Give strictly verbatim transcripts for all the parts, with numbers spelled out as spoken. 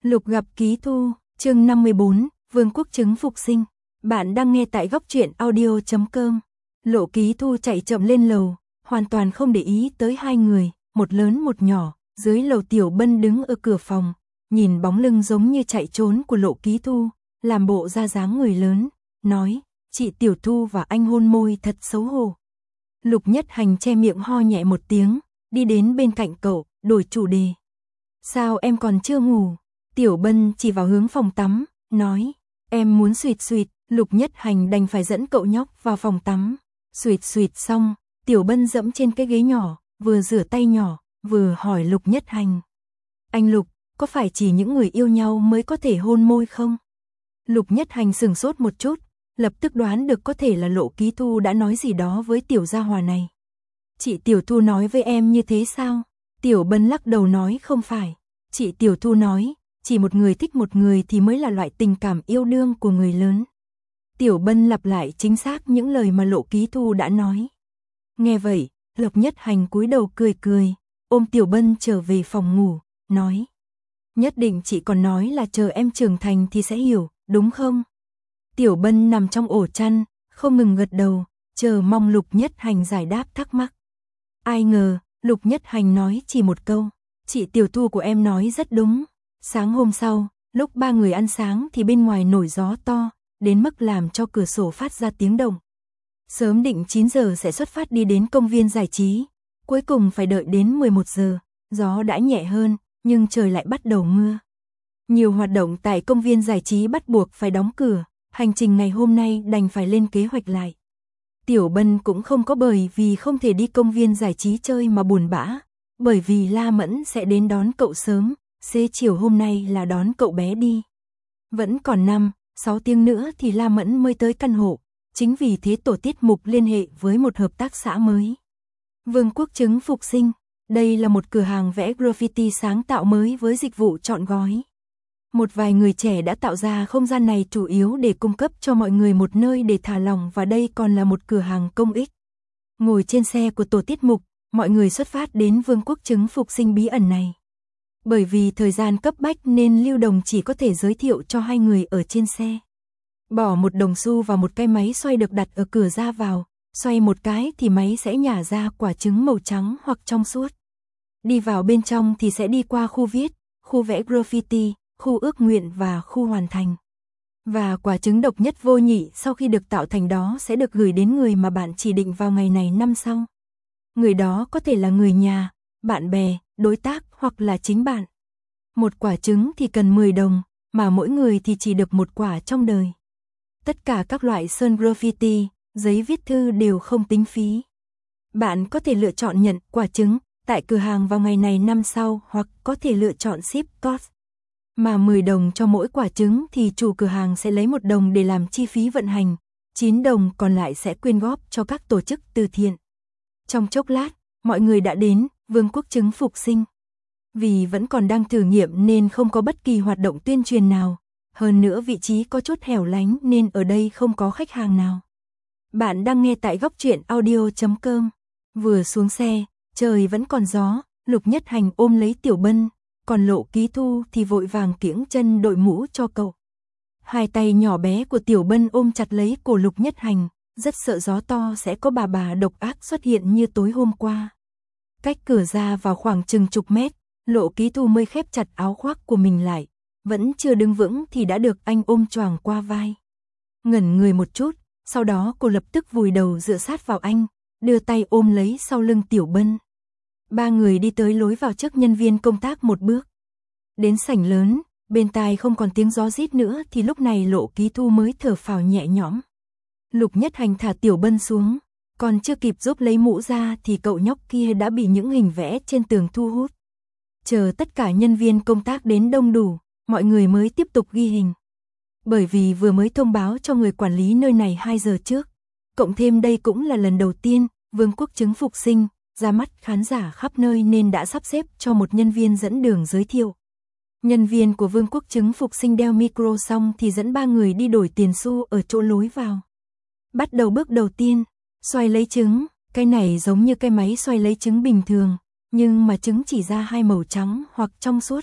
Lục gặp Ký Thu, chương năm mươi bốn, Vương quốc trứng phục sinh. Bạn đang nghe tại góc truyện audio chấm com. Lộ Ký Thu chạy chậm lên lầu, hoàn toàn không để ý tới hai người, một lớn một nhỏ. Dưới lầu Tiểu Bân đứng ở cửa phòng, nhìn bóng lưng giống như chạy trốn của Lộ Ký Thu, làm bộ ra dáng người lớn, nói, chị Tiểu Thu và anh hôn môi thật xấu hổ. Lục Nhất Hành che miệng ho nhẹ một tiếng, đi đến bên cạnh cậu, đổi chủ đề. Sao em còn chưa ngủ? Tiểu Bân chỉ vào hướng phòng tắm, nói, em muốn suyệt suyệt. Lục Nhất Hành đành phải dẫn cậu nhóc vào phòng tắm. Suyệt suyệt xong, Tiểu Bân dẫm trên cái ghế nhỏ, vừa rửa tay nhỏ, vừa hỏi Lục Nhất Hành. Anh Lục, có phải chỉ những người yêu nhau mới có thể hôn môi không? Lục Nhất Hành sửng sốt một chút, lập tức đoán được có thể là Lộ Ký Thu đã nói gì đó với Tiểu Gia Hòa này. Chị Tiểu Thu nói với em như thế sao? Tiểu Bân lắc đầu nói không phải. Chị Tiểu Thu nói, chỉ một người thích một người thì mới là loại tình cảm yêu đương của người lớn. Tiểu Bân lặp lại chính xác những lời mà Lộ Ký Thu đã nói. Nghe vậy, Lục Nhất Hành cúi đầu cười cười, ôm Tiểu Bân trở về phòng ngủ, nói. Nhất định chị còn nói là chờ em trưởng thành thì sẽ hiểu, đúng không? Tiểu Bân nằm trong ổ chăn, không ngừng gật đầu, chờ mong Lục Nhất Hành giải đáp thắc mắc. Ai ngờ, Lục Nhất Hành nói chỉ một câu, chị Tiểu Thu của em nói rất đúng. Sáng hôm sau, lúc ba người ăn sáng thì bên ngoài nổi gió to, đến mức làm cho cửa sổ phát ra tiếng động. Sớm định chín giờ sẽ xuất phát đi đến công viên giải trí, cuối cùng phải đợi đến mười một giờ, gió đã nhẹ hơn, nhưng trời lại bắt đầu mưa. Nhiều hoạt động tại công viên giải trí bắt buộc phải đóng cửa, hành trình ngày hôm nay đành phải lên kế hoạch lại. Tiểu Bân cũng không có bởi vì không thể đi công viên giải trí chơi mà buồn bã, bởi vì La Mẫn sẽ đến đón cậu sớm, xế chiều hôm nay là đón cậu bé đi. Vẫn còn năm, sáu tiếng nữa thì La Mẫn mới tới căn hộ, chính vì thế tổ tiết mục liên hệ với một hợp tác xã mới. Vương quốc trứng phục sinh, đây là một cửa hàng vẽ graffiti sáng tạo mới với dịch vụ trọn gói. Một vài người trẻ đã tạo ra không gian này chủ yếu để cung cấp cho mọi người một nơi để thả lỏng và đây còn là một cửa hàng công ích. Ngồi trên xe của tổ tiết mục, mọi người xuất phát đến Vương quốc trứng phục sinh bí ẩn này. Bởi vì thời gian cấp bách nên Lưu Đồng chỉ có thể giới thiệu cho hai người ở trên xe. Bỏ một đồng xu vào một cái máy xoay được đặt ở cửa ra vào, xoay một cái thì máy sẽ nhả ra quả trứng màu trắng hoặc trong suốt. Đi vào bên trong thì sẽ đi qua khu viết, khu vẽ graffiti, khu ước nguyện và khu hoàn thành. Và quả trứng độc nhất vô nhị sau khi được tạo thành đó sẽ được gửi đến người mà bạn chỉ định vào ngày này năm sau. Người đó có thể là người nhà, bạn bè, đối tác hoặc là chính bạn. Một quả trứng thì cần mười đồng, mà mỗi người thì chỉ được một quả trong đời. Tất cả các loại sơn graffiti, giấy viết thư đều không tính phí. Bạn có thể lựa chọn nhận quả trứng tại cửa hàng vào ngày này năm sau hoặc có thể lựa chọn ship cost. Mà mười đồng cho mỗi quả trứng thì chủ cửa hàng sẽ lấy một đồng để làm chi phí vận hành, chín đồng còn lại sẽ quyên góp cho các tổ chức từ thiện. Trong chốc lát, mọi người đã đến Vương quốc trứng phục sinh. Vì vẫn còn đang thử nghiệm nên không có bất kỳ hoạt động tuyên truyền nào, hơn nữa vị trí có chút hẻo lánh nên ở đây không có khách hàng nào. Bạn đang nghe tại góc truyện audio chấm com. Vừa xuống xe, trời vẫn còn gió, Lục Nhất Hành ôm lấy Tiểu Bân, còn Lộ Ký Thu thì vội vàng kiễng chân đội mũ cho cậu. Hai tay nhỏ bé của Tiểu Bân ôm chặt lấy cổ Lục Nhất Hành, rất sợ gió to sẽ có bà bà độc ác xuất hiện như tối hôm qua. Cách cửa ra vào khoảng chừng chục mét, Lộ Ký Thu mới khép chặt áo khoác của mình lại, vẫn chưa đứng vững thì đã được anh ôm choàng qua vai. Ngẩn người một chút, sau đó cô lập tức vùi đầu dựa sát vào anh, đưa tay ôm lấy sau lưng Tiểu Bân. Ba người đi tới lối vào trước nhân viên công tác một bước. Đến sảnh lớn, bên tai không còn tiếng gió rít nữa thì lúc này Lộ Ký Thu mới thở phào nhẹ nhõm. Lục Nhất Hành thả Tiểu Bân xuống, còn chưa kịp giúp lấy mũ ra thì cậu nhóc kia đã bị những hình vẽ trên tường thu hút. Chờ tất cả nhân viên công tác đến đông đủ, mọi người mới tiếp tục ghi hình. Bởi vì vừa mới thông báo cho người quản lý nơi này hai giờ trước, cộng thêm đây cũng là lần đầu tiên Vương quốc trứng phục sinh ra mắt khán giả khắp nơi nên đã sắp xếp cho một nhân viên dẫn đường giới thiệu. Nhân viên của Vương quốc trứng phục sinh đeo micro xong thì dẫn ba người đi đổi tiền xu ở chỗ lối vào. Bắt đầu bước đầu tiên, xoay lấy trứng, cái này giống như cái máy xoay lấy trứng bình thường, nhưng mà trứng chỉ ra hai màu trắng hoặc trong suốt,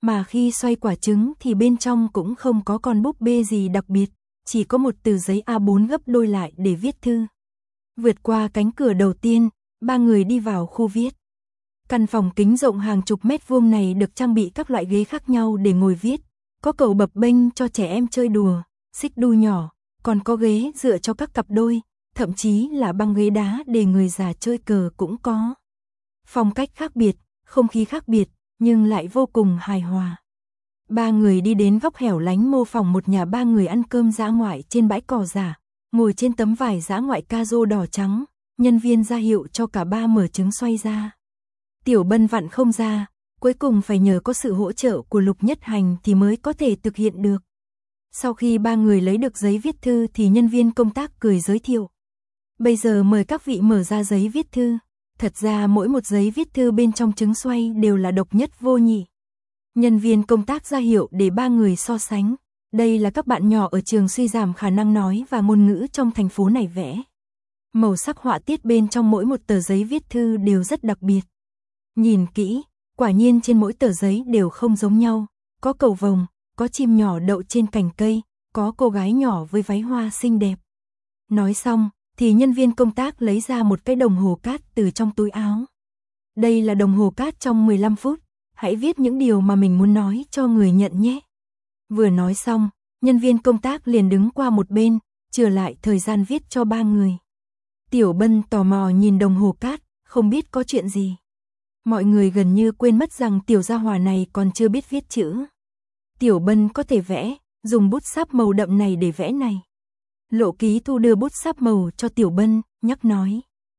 mà khi xoay quả trứng thì bên trong cũng không có con búp bê gì đặc biệt, chỉ có một tờ giấy A bốn gấp đôi lại để viết thư. Vượt qua cánh cửa đầu tiên, ba người đi vào khu viết. Căn phòng kính rộng hàng chục mét vuông này được trang bị các loại ghế khác nhau để ngồi viết, có cầu bập bênh cho trẻ em chơi đùa, xích đu nhỏ, còn có ghế dựa cho các cặp đôi, thậm chí là băng ghế đá để người già chơi cờ cũng có. Phong cách khác biệt, không khí khác biệt, nhưng lại vô cùng hài hòa. Ba người đi đến góc hẻo lánh mô phỏng một nhà ba người ăn cơm dã ngoại trên bãi cỏ giả, ngồi trên tấm vải dã ngoại ca rô đỏ trắng, nhân viên ra hiệu cho cả ba mở trứng xoay ra. Tiểu Bân vặn không ra, cuối cùng phải nhờ có sự hỗ trợ của Lục Nhất Hành thì mới có thể thực hiện được. Sau khi ba người lấy được giấy viết thư thì nhân viên công tác cười giới thiệu. Bây giờ mời các vị mở ra giấy viết thư. Thật ra mỗi một giấy viết thư bên trong trứng xoay đều là độc nhất vô nhị. Nhân viên công tác ra hiệu để ba người so sánh. Đây là các bạn nhỏ ở trường suy giảm khả năng nói và ngôn ngữ trong thành phố này vẽ. Màu sắc họa tiết bên trong mỗi một tờ giấy viết thư đều rất đặc biệt. Nhìn kỹ, quả nhiên trên mỗi tờ giấy đều không giống nhau. Có cầu vồng, có chim nhỏ đậu trên cành cây, có cô gái nhỏ với váy hoa xinh đẹp. Nói xong, thì nhân viên công tác lấy ra một cái đồng hồ cát từ trong túi áo. Đây là đồng hồ cát trong mười lăm phút, hãy viết những điều mà mình muốn nói cho người nhận nhé. Vừa nói xong, nhân viên công tác liền đứng qua một bên, trở lại thời gian viết cho ba người. Tiểu Bân tò mò nhìn đồng hồ cát, không biết có chuyện gì. Mọi người gần như quên mất rằng tiểu gia hỏa này còn chưa biết viết chữ. Tiểu Bân có thể vẽ, dùng bút sáp màu đậm này để vẽ này. Lộ Ký Thu đưa bút sáp màu cho Tiểu Bân, nhắc nói.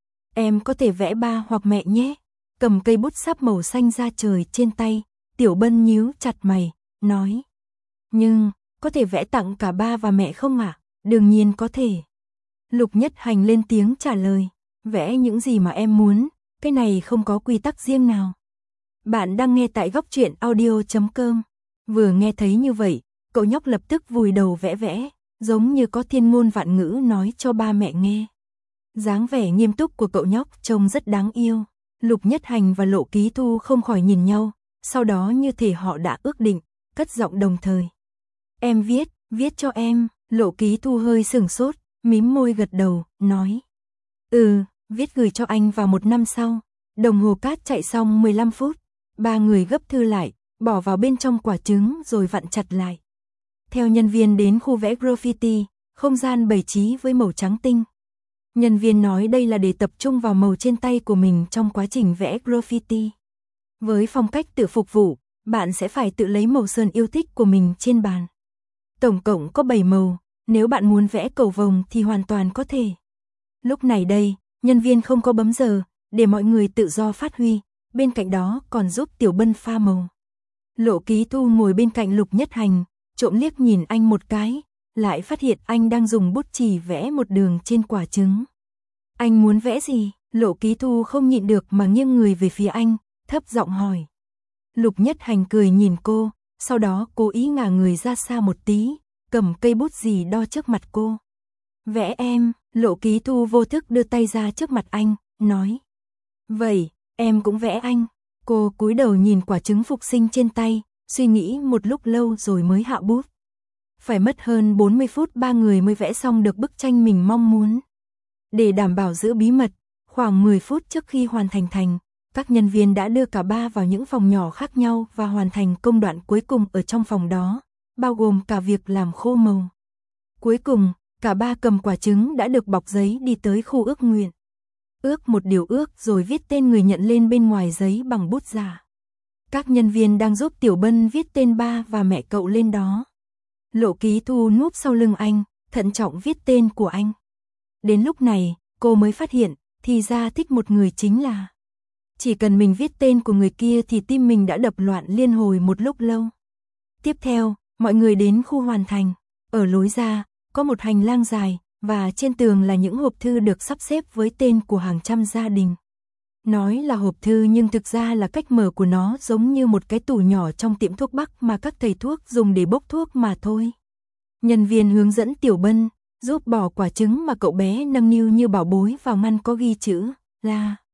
Em có thể vẽ ba hoặc mẹ nhé. Cầm cây bút sáp màu xanh ra trời trên tay, Tiểu Bân nhíu chặt mày, nói. Nhưng, có thể vẽ tặng cả ba và mẹ không ạ? À? Đương nhiên có thể. Lục Nhất Hành lên tiếng trả lời. Vẽ những gì mà em muốn, cái này không có quy tắc riêng nào. Bạn đang nghe tại góc truyện audio chấm com. Vừa nghe thấy như vậy, cậu nhóc lập tức vùi đầu vẽ vẽ, giống như có thiên ngôn vạn ngữ nói cho ba mẹ nghe. Dáng vẻ nghiêm túc của cậu nhóc trông rất đáng yêu. Lục Nhất Hành và Lộ Ký Thu không khỏi nhìn nhau, sau đó như thể họ đã ước định, cất giọng đồng thời. Em viết, viết cho em. Lộ Ký Thu hơi sửng sốt, mím môi gật đầu, nói. Ừ, viết gửi cho anh vào một năm sau. Đồng hồ cát chạy xong mười lăm phút, ba người gấp thư lại, bỏ vào bên trong quả trứng rồi vặn chặt lại. Theo nhân viên đến khu vẽ graffiti, không gian bày trí với màu trắng tinh. Nhân viên nói đây là để tập trung vào màu trên tay của mình trong quá trình vẽ graffiti. Với phong cách tự phục vụ, bạn sẽ phải tự lấy màu sơn yêu thích của mình trên bàn. Tổng cộng có bảy màu, nếu bạn muốn vẽ cầu vồng thì hoàn toàn có thể. Lúc này đây, nhân viên không có bấm giờ, để mọi người tự do phát huy, bên cạnh đó còn giúp Tiểu Bân pha màu. Lộ Ký Thu ngồi bên cạnh Lục Nhất Hành, trộm liếc nhìn anh một cái, lại phát hiện anh đang dùng bút chì vẽ một đường trên quả trứng. Anh muốn vẽ gì? Lộ Ký Thu không nhịn được mà nghiêng người về phía anh, thấp giọng hỏi. Lục Nhất Hành cười nhìn cô, sau đó cố ý ngả người ra xa một tí, cầm cây bút gì đo trước mặt cô. Vẽ em. Lộ Ký Thu vô thức đưa tay ra trước mặt anh, nói. Vậy, em cũng vẽ anh. Cô cúi đầu nhìn quả trứng phục sinh trên tay, suy nghĩ một lúc lâu rồi mới hạ bút. Phải mất hơn bốn mươi phút ba người mới vẽ xong được bức tranh mình mong muốn. Để đảm bảo giữ bí mật, khoảng mười phút trước khi hoàn thành thành, các nhân viên đã đưa cả ba vào những phòng nhỏ khác nhau và hoàn thành công đoạn cuối cùng ở trong phòng đó, bao gồm cả việc làm khô màu. Cuối cùng, cả ba cầm quả trứng đã được bọc giấy đi tới khu ước nguyện. Ước một điều ước rồi viết tên người nhận lên bên ngoài giấy bằng bút giả. Các nhân viên đang giúp Tiểu Bân viết tên ba và mẹ cậu lên đó. Lộ Ký Thu núp sau lưng anh, thận trọng viết tên của anh. Đến lúc này, cô mới phát hiện, thì ra thích một người chính là. Chỉ cần mình viết tên của người kia thì tim mình đã đập loạn liên hồi một lúc lâu. Tiếp theo, mọi người đến khu hoàn thành. Ở lối ra, có một hành lang dài, và trên tường là những hộp thư được sắp xếp với tên của hàng trăm gia đình. Nói là hộp thư nhưng thực ra là cách mở của nó giống như một cái tủ nhỏ trong tiệm thuốc bắc mà các thầy thuốc dùng để bốc thuốc mà thôi. Nhân viên hướng dẫn Tiểu Bân, giúp bỏ quả trứng mà cậu bé nâng niu như bảo bối vào ngăn có ghi chữ, là.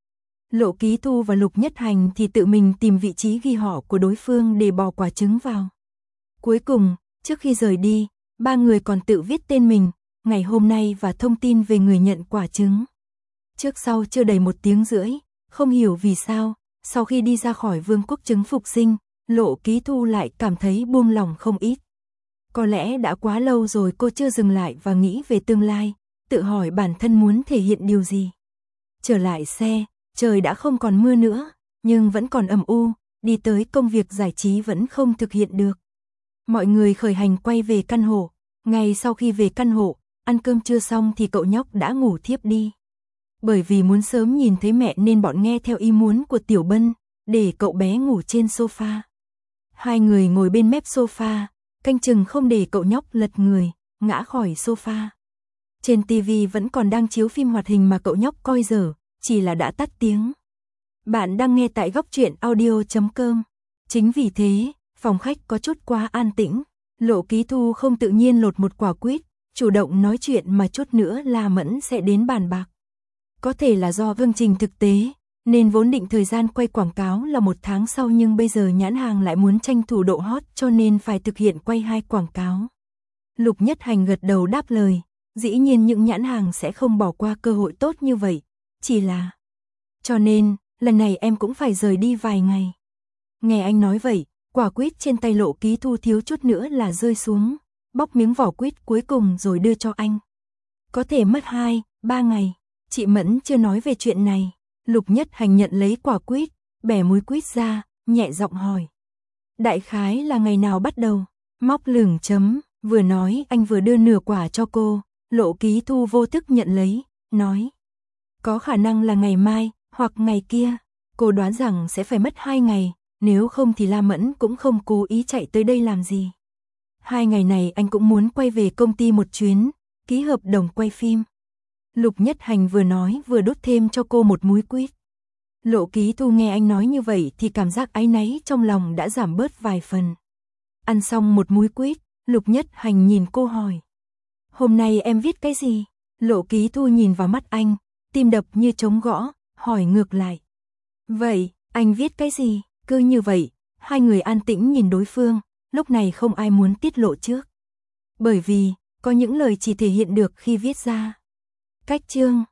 Lộ Ký Thu và Lục Nhất Hành thì tự mình tìm vị trí ghi họ của đối phương để bỏ quả trứng vào. Cuối cùng, trước khi rời đi, ba người còn tự viết tên mình, ngày hôm nay và thông tin về người nhận quả trứng. Trước sau chưa đầy một tiếng rưỡi, không hiểu vì sao, sau khi đi ra khỏi Vương quốc trứng phục sinh, Lộ Ký Thu lại cảm thấy buông lòng không ít. Có lẽ đã quá lâu rồi cô chưa dừng lại và nghĩ về tương lai, tự hỏi bản thân muốn thể hiện điều gì. Trở lại xe, trời đã không còn mưa nữa, nhưng vẫn còn âm u, đi tới công việc giải trí vẫn không thực hiện được. Mọi người khởi hành quay về căn hộ, ngay sau khi về căn hộ, ăn cơm trưa xong thì cậu nhóc đã ngủ thiếp đi. Bởi vì muốn sớm nhìn thấy mẹ nên bọn nghe theo ý muốn của Tiểu Bân, để cậu bé ngủ trên sofa. Hai người ngồi bên mép sofa, canh chừng không để cậu nhóc lật người, ngã khỏi sofa. Trên tivi vẫn còn đang chiếu phim hoạt hình mà cậu nhóc coi dở, chỉ là đã tắt tiếng. Bạn đang nghe tại góc truyện audio chấm com. Chính vì thế, phòng khách có chút quá an tĩnh. Lộ Ký Thu không tự nhiên lột một quả quýt, chủ động nói chuyện mà chút nữa là Mẫn sẽ đến bàn bạc. Có thể là do vương trình thực tế, nên vốn định thời gian quay quảng cáo là một tháng sau nhưng bây giờ nhãn hàng lại muốn tranh thủ độ hot cho nên phải thực hiện quay hai quảng cáo. Lục Nhất Hành gật đầu đáp lời, dĩ nhiên những nhãn hàng sẽ không bỏ qua cơ hội tốt như vậy, chỉ là... Cho nên, lần này em cũng phải rời đi vài ngày. Nghe anh nói vậy, quả quýt trên tay Lộ Ký Thu thiếu chút nữa là rơi xuống, bóc miếng vỏ quýt cuối cùng rồi đưa cho anh. Có thể mất hai, ba ngày, chị Mẫn chưa nói về chuyện này. Lục Nhất Hành nhận lấy quả quýt, bẻ múi quýt ra, nhẹ giọng hỏi. Đại khái là ngày nào bắt đầu? Móc lửng chấm, vừa nói anh vừa đưa nửa quả cho cô, Lộ Ký Thu vô thức nhận lấy, nói. Có khả năng là ngày mai, hoặc ngày kia, cô đoán rằng sẽ phải mất hai ngày, nếu không thì La Mẫn cũng không cố ý chạy tới đây làm gì. Hai ngày này anh cũng muốn quay về công ty một chuyến, ký hợp đồng quay phim. Lục Nhất Hành vừa nói vừa đút thêm cho cô một múi quýt. Lộ Ký Thu nghe anh nói như vậy thì cảm giác áy náy trong lòng đã giảm bớt vài phần. Ăn xong một múi quýt, Lục Nhất Hành nhìn cô hỏi. Hôm nay em viết cái gì? Lộ Ký Thu nhìn vào mắt anh, tim đập như trống gõ, hỏi ngược lại. Vậy, anh viết cái gì? Cứ như vậy, hai người an tĩnh nhìn đối phương, lúc này không ai muốn tiết lộ trước. Bởi vì, có những lời chỉ thể hiện được khi viết ra. Cách chương